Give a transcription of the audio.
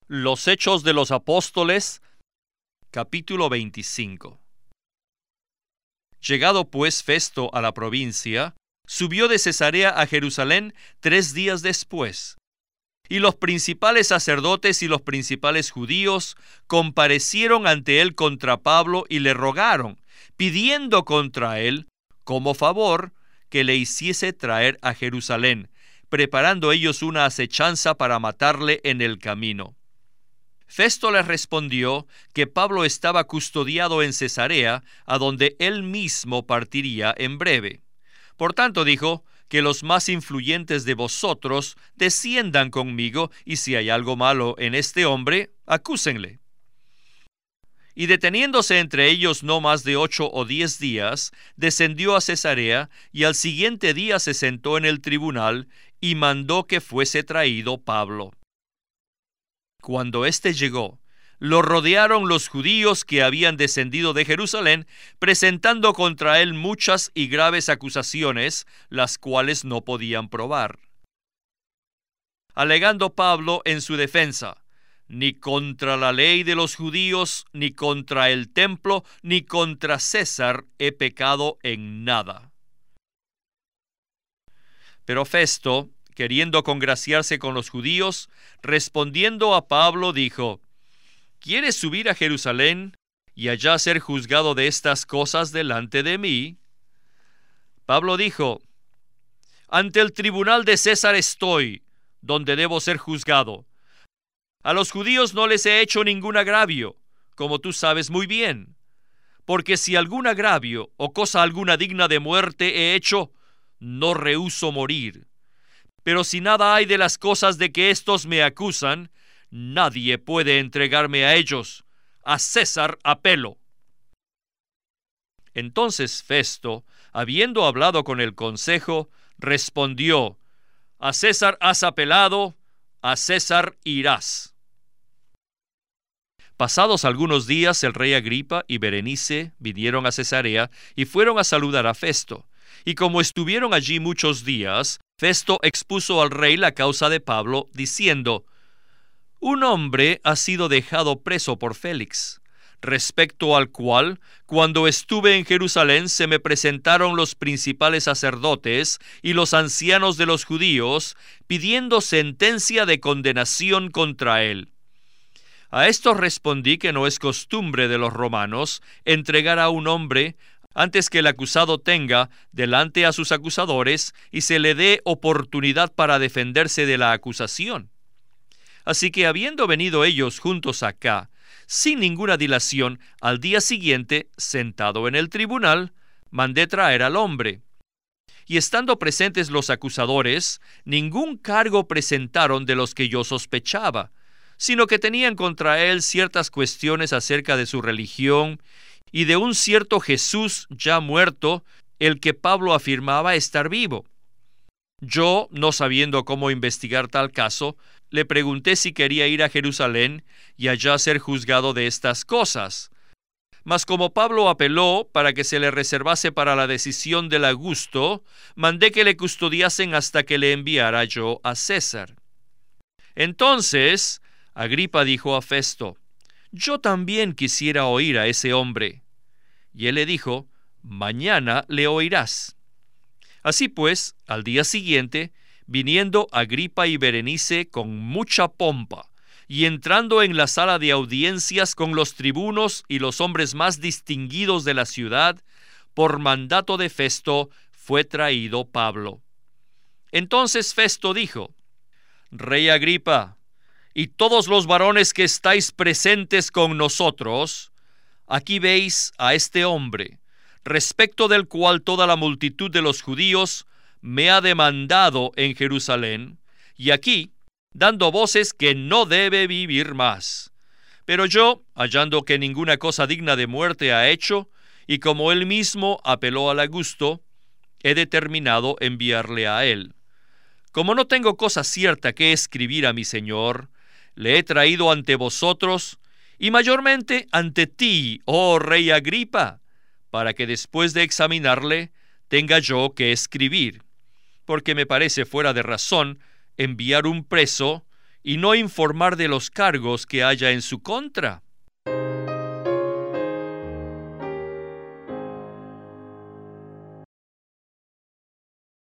Los Hechos de los Apóstoles, capítulo 25. Llegado pues Festo a la provincia, subió de Cesarea a Jerusalén 3 días después. Y los principales sacerdotes y los principales judíos comparecieron ante él contra Pablo y le rogaron, pidiendo contra él, como favor, que le hiciese traer a Jerusalén, preparando ellos una acechanza para matarle en el camino. Festo les respondió que Pablo estaba custodiado en Cesarea, a donde él mismo partiría en breve. Por tanto dijo, que los más influyentes de vosotros desciendan conmigo, y si hay algo malo en este hombre, acúsenle. Y deteniéndose entre ellos no más de 8 o 10 días, descendió a Cesarea, y al siguiente día se sentó en el tribunal, y mandó que fuese traído Pablo. Cuando éste llegó, lo rodearon los judíos que habían descendido de Jerusalén, presentando contra él muchas y graves acusaciones, las cuales no podían probar. Alegando Pablo en su defensa, ni contra la ley de los judíos, ni contra el templo, ni contra César he pecado en nada. Pero Festo, queriendo congraciarse con los judíos, respondiendo a Pablo, dijo: ¿Quieres subir a Jerusalén y allá ser juzgado de estas cosas delante de mí? Pablo dijo: Ante el tribunal de César estoy, donde debo ser juzgado. A los judíos no les he hecho ningún agravio, como tú sabes muy bien. Porque si algún agravio o cosa alguna digna de muerte he hecho, no rehúso morir. Pero si nada hay de las cosas de que éstos me acusan, nadie puede entregarme a ellos. A César apelo. Entonces Festo, habiendo hablado con el consejo, respondió: A César has apelado, a César irás. Pasados algunos días, el rey Agripa y Berenice vinieron a Cesarea y fueron a saludar a Festo. Y como estuvieron allí muchos días, Festo expuso al rey la causa de Pablo, diciendo: Un hombre ha sido dejado preso por Félix, respecto al cual, cuando estuve en Jerusalén, se me presentaron los principales sacerdotes y los ancianos de los judíos, pidiendo sentencia de condenación contra él. A esto respondí que no es costumbre de los romanos entregar a un hombre antes que el acusado tenga delante a sus acusadores y se le dé oportunidad para defenderse de la acusación. Así que habiendo venido ellos juntos acá, sin ninguna dilación, al día siguiente, sentado en el tribunal, mandé traer al hombre. Y estando presentes los acusadores, ningún cargo presentaron de los que yo sospechaba, sino que tenían contra él ciertas cuestiones acerca de su religión y de un cierto Jesús ya muerto, el que Pablo afirmaba estar vivo. Yo, no sabiendo cómo investigar tal caso, le pregunté si quería ir a Jerusalén y allá ser juzgado de estas cosas. Mas como Pablo apeló para que se le reservase para la decisión del Augusto, mandé que le custodiasen hasta que le enviara yo a César. Entonces Agripa dijo a Festo: Yo también quisiera oír a ese hombre. Y él le dijo: Mañana le oirás. Así pues, al día siguiente, viniendo Agripa y Berenice con mucha pompa, y entrando en la sala de audiencias con los tribunos y los hombres más distinguidos de la ciudad, por mandato de Festo fue traído Pablo. Entonces Festo dijo: Rey Agripa, y todos los varones que estáis presentes con nosotros, aquí veis a este hombre, respecto del cual toda la multitud de los judíos me ha demandado en Jerusalén, y aquí, dando voces que no debe vivir más. Pero yo, hallando que ninguna cosa digna de muerte ha hecho, y como él mismo apeló al Augusto, he determinado enviarle a él. Como no tengo cosa cierta que escribir a mi señor, le he traído ante vosotros, y mayormente ante ti, oh rey Agripa, para que después de examinarle tenga yo que escribir, porque me parece fuera de razón enviar un preso y no informar de los cargos que haya en su contra.